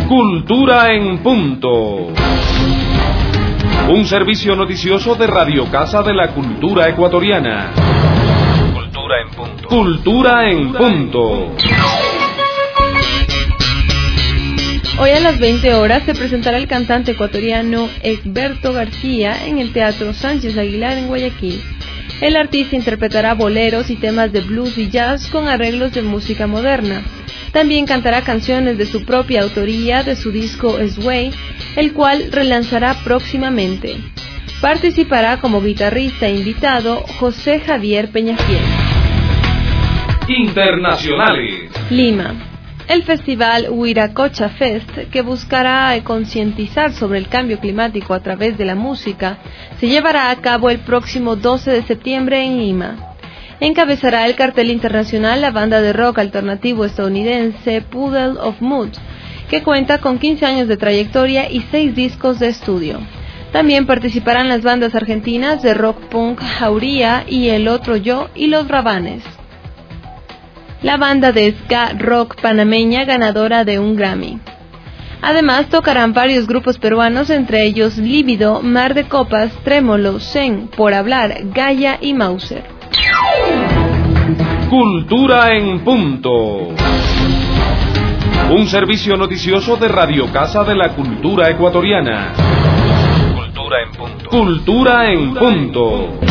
Cultura en Punto. Un servicio noticioso de Radio Casa de la Cultura Ecuatoriana. Cultura en Punto. Cultura en Punto. Hoy a las 20 horas se presentará el cantante ecuatoriano Egberto García en el Teatro Sánchez Aguilar en Guayaquil. El artista interpretará boleros y temas de blues y jazz con arreglos de música moderna. También cantará canciones de su propia autoría de su disco Sway, el cual relanzará próximamente. Participará como guitarrista invitado José Javier Peñafiel. Internacionales. Lima. El festival Huiracocha Fest, que buscará concientizar sobre el cambio climático a través de la música, se llevará a cabo el próximo 12 de septiembre en Lima. Encabezará el cartel internacional la banda de rock alternativo estadounidense Puddle of Mudd, que cuenta con 15 años de trayectoria y 6 discos de estudio. También participarán las bandas argentinas de rock punk Jauría y El Otro Yo y Los Rabanes. La banda de ska rock panameña ganadora de un Grammy. Además tocarán varios grupos peruanos, entre ellos Líbido, Mar de Copas, Trémolo, Zen, Por Hablar, Gaia y Mauser. Cultura en Punto. Un servicio noticioso de Radio Casa de la Cultura Ecuatoriana. Cultura en Punto. Cultura en Punto.